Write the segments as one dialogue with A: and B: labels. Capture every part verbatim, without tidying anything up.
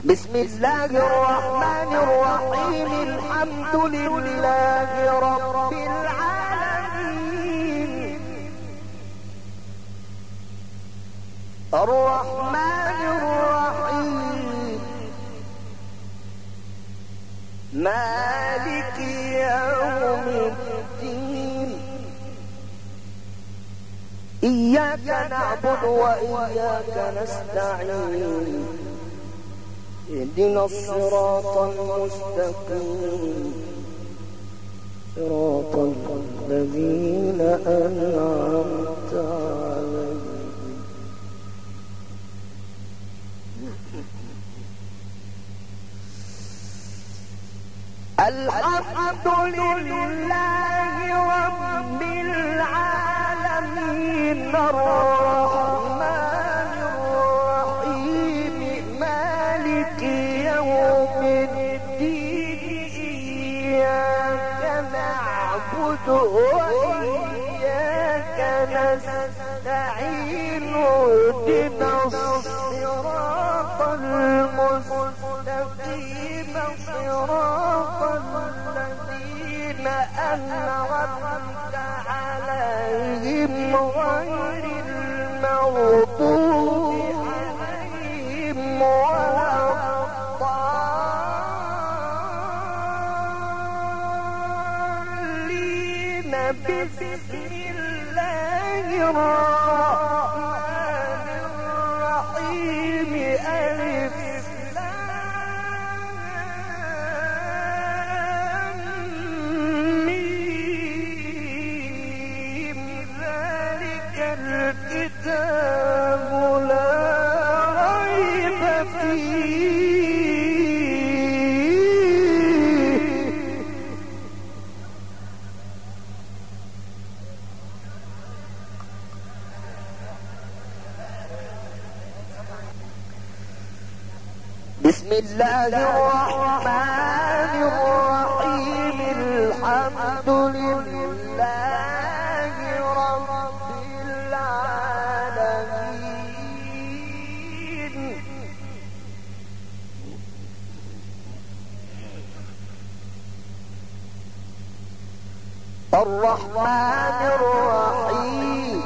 A: بسم الله الرحمن الرحيم. الحمد لله رب العالمين، الرحمن الرحيم، مالك يوم الدين. إياك نعبد وإياك نستعين، اهدنا الصراط المستقيم، صراط الذين أنعمت عليهم. الحمد لله رب العالمين، الرحمن الرحيم، مالك يوم الدين. إياك نعبد وإياك نستعين، اهدنا الصراط المستقيم، صراط الذين أنعمت عليهم غير المغضوب عليهم ولا الضالين. بسم الله الرحمن الرحيم. ألف الكتاب لا ريب فيه. بسم الله الرحمن الرحيم. الحمد لله رب العالمين، الرحمن الرحيم،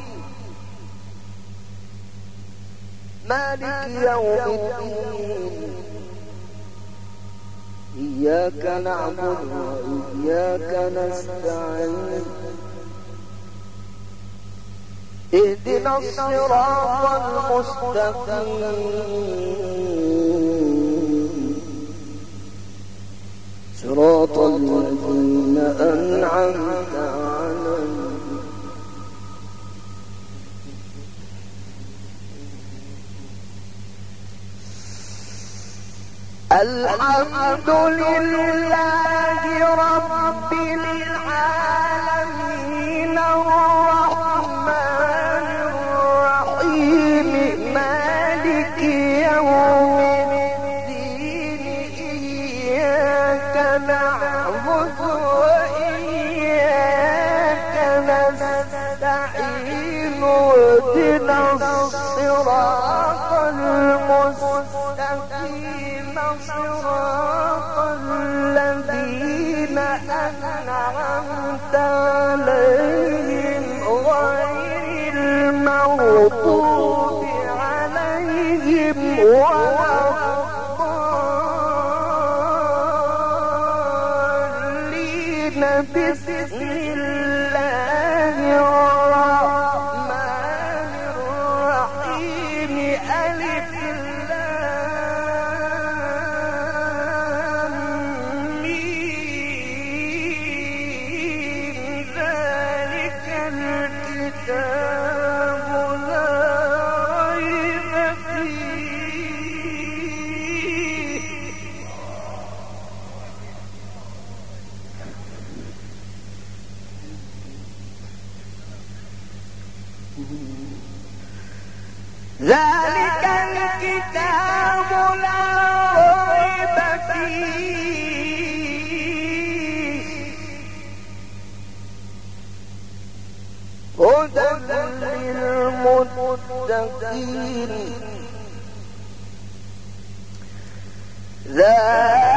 A: مالك يوم الدين. إياك نعبد وإياك نستعين، اهدنا الصراط المستقيم، صراط الذين أنعمت عليهم. الحمد لله رب العالمين، الرحمن الرحيم، مالك يوم الدين. إياك نعبد وإياك نستعين، اهدنا الصراط المستقيم، صراط الذين أنعمت عليهم غير المغضوب عليهم ولا الضالين. بسم الله الرحمن الرحيم. ألف ذلك الكتاب لا ريب فيه، هدى للمتقين. ذلك